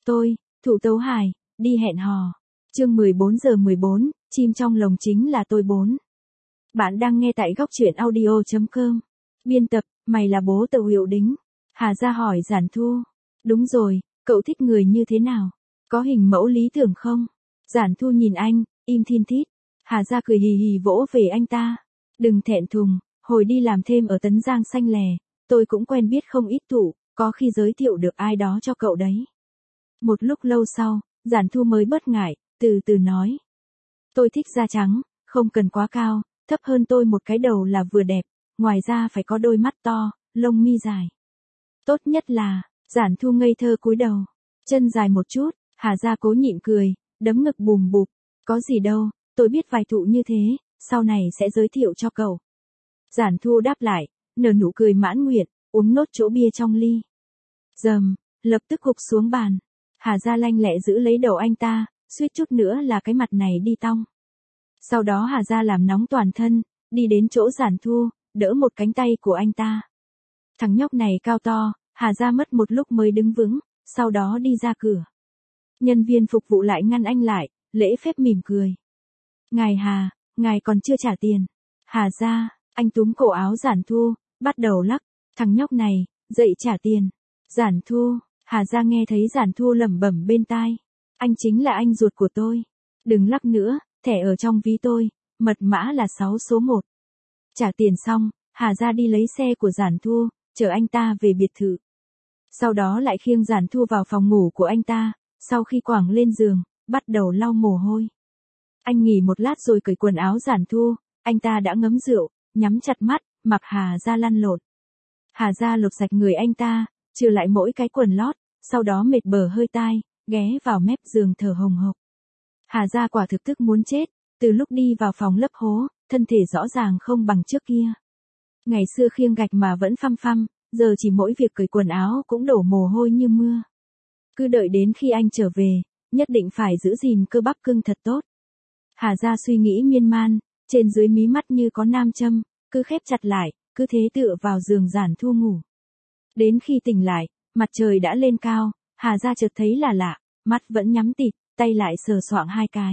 Tôi, Thụ Tấu Hài, đi hẹn hò. Chương 14:14, chim trong lồng chính là tôi 4. Bạn đang nghe tại góc truyện audio.com. Biên tập, mày là bố Tàu Hiệu Đính. Hà Gia hỏi Giản Thu. Đúng rồi, cậu thích người như thế nào? Có hình mẫu lý tưởng không? Giản Thu nhìn anh, im thin thít. Hà Gia cười hì hì vỗ về anh ta. Đừng thẹn thùng, hồi đi làm thêm ở Tấn Giang Xanh Lè, tôi cũng quen biết không ít Thụ, có khi giới thiệu được ai đó cho cậu đấy. Một lúc lâu sau, Giản Thu mới bớt ngại, từ từ nói. Tôi thích da trắng, không cần quá cao, thấp hơn tôi một cái đầu là vừa đẹp, ngoài ra phải có đôi mắt to, lông mi dài. Tốt nhất là, Giản Thu ngây thơ cúi đầu, chân dài một chút, Hà Gia cố nhịn cười, đấm ngực bùm bụp, có gì đâu, tôi biết vài Thụ như thế, sau này sẽ giới thiệu cho cậu. Giản Thu đáp lại, nở nụ cười mãn nguyện, uống nốt chỗ bia trong ly. Dầm, lập tức gục xuống bàn. Hà Gia lanh lẹ giữ lấy đầu anh ta, suýt chút nữa là cái mặt này đi tong. Sau đó Hà Gia làm nóng toàn thân, đi đến chỗ Giản Thu, đỡ một cánh tay của anh ta. Thằng nhóc này cao to, Hà Gia mất một lúc mới đứng vững, sau đó đi ra cửa. Nhân viên phục vụ lại ngăn anh lại, lễ phép mỉm cười. Ngài Hà, ngài còn chưa trả tiền. Hà Gia, anh túm cổ áo Giản Thu, bắt đầu lắc. Thằng nhóc này, dậy trả tiền. Giản Thu, Hà Gia nghe thấy Giản Thu lẩm bẩm bên tai. Anh chính là anh ruột của tôi. Đừng lắc nữa, thẻ ở trong ví tôi, mật mã là 6 số 1. Trả tiền xong, Hà Gia đi lấy xe của Giản Thu, chở anh ta về biệt thự. Sau đó lại khiêng Giản Thu vào phòng ngủ của anh ta, sau khi quẳng lên giường, bắt đầu lau mồ hôi. Anh nghỉ một lát rồi cởi quần áo Giản Thu, anh ta đã ngấm rượu, nhắm chặt mắt, mặc Hà Gia lăn lộn. Hà Gia lột sạch người anh ta, trừ lại mỗi cái quần lót, sau đó mệt bờ hơi tai, ghé vào mép giường thở hồng hộc. Hà Gia quả thực tức muốn chết, từ lúc đi vào phòng lấp hố, thân thể rõ ràng không bằng trước kia. Ngày xưa khiêng gạch mà vẫn phăm phăm, giờ chỉ mỗi việc cởi quần áo cũng đổ mồ hôi như mưa. Cứ đợi đến khi anh trở về, nhất định phải giữ gìn cơ bắp cưng thật tốt. Hà Gia suy nghĩ miên man, trên dưới mí mắt như có nam châm, cứ khép chặt lại, cứ thế tựa vào giường Giản Thu ngủ. Đến khi tỉnh lại, mặt trời đã lên cao, Hà Gia chợt thấy là lạ, mắt vẫn nhắm tịt, tay lại sờ soạng hai cái.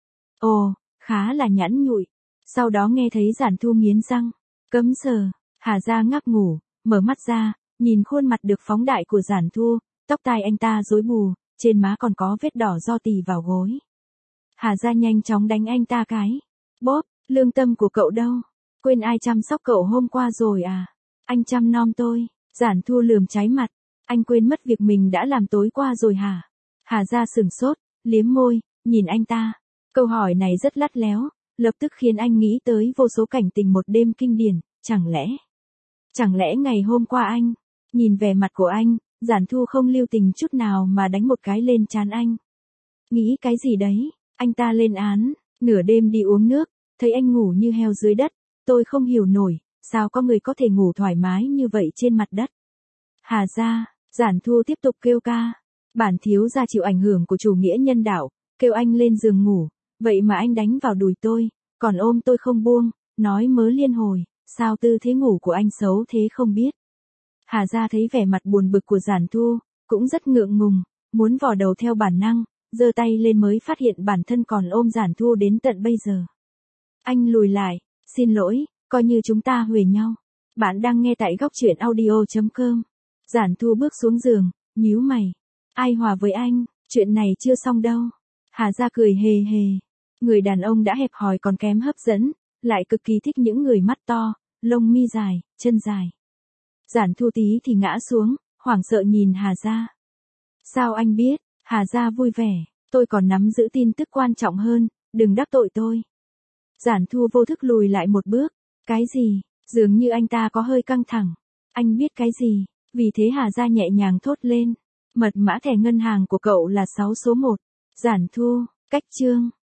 Ồ, khá là nhẵn nhụi. Sau đó nghe thấy Giản Thu nghiến răng, cấm sờ. Hà Gia ngáp ngủ, mở mắt ra, nhìn khuôn mặt được phóng đại của Giản Thu, tóc tai anh ta rối bù, trên má còn có vết đỏ do tì vào gối. Hà Gia nhanh chóng đánh anh ta cái. Bóp, lương tâm của cậu đâu? Quên ai chăm sóc cậu hôm qua rồi à? Anh chăm nom tôi. Giản Thu lườm cháy mặt. Anh quên mất việc mình đã làm tối qua rồi hả? Hà Gia sửng sốt, liếm môi, nhìn anh ta. Câu hỏi này rất lắt léo, lập tức khiến anh nghĩ tới vô số cảnh tình một đêm kinh điển, chẳng lẽ ngày hôm qua anh, nhìn vẻ mặt của anh, Giản Thu không lưu tình chút nào mà đánh một cái lên trán anh. Nghĩ cái gì đấy, anh ta lên án, nửa đêm đi uống nước, thấy anh ngủ như heo dưới đất, tôi không hiểu nổi, sao có người có thể ngủ thoải mái như vậy trên mặt đất. Hà Gia, Giản Thu tiếp tục kêu ca, bản thiếu gia chịu ảnh hưởng của chủ nghĩa nhân đạo, kêu anh lên giường ngủ, vậy mà anh đánh vào đùi tôi, còn ôm tôi không buông, nói mớ liên hồi, sao tư thế ngủ của anh xấu thế không biết. Hà Gia thấy vẻ mặt buồn bực của Giản Thu, cũng rất ngượng ngùng, muốn vò đầu theo bản năng, giơ tay lên mới phát hiện bản thân còn ôm Giản Thu đến tận bây giờ. Anh lùi lại, xin lỗi, coi như chúng ta huề nhau. Bạn đang nghe tại góc truyện audio.com. Giản Thu bước xuống giường, nhíu mày. Ai hòa với anh, chuyện này chưa xong đâu. Hà Gia cười hề hề. Người đàn ông đã hẹp hòi còn kém hấp dẫn, lại cực kỳ thích những người mắt to, lông mi dài, chân dài. Giản Thu tí thì ngã xuống, hoảng sợ nhìn Hà Gia. Sao anh biết? Hà Gia vui vẻ, tôi còn nắm giữ tin tức quan trọng hơn, đừng đắc tội tôi. Giản Thu vô thức lùi lại một bước. Cái gì? Dường như anh ta có hơi căng thẳng. Anh biết cái gì? Vì thế Hà Gia nhẹ nhàng thốt lên. Mật mã thẻ ngân hàng của cậu là 6 số 1. Giản Thu, cách chương.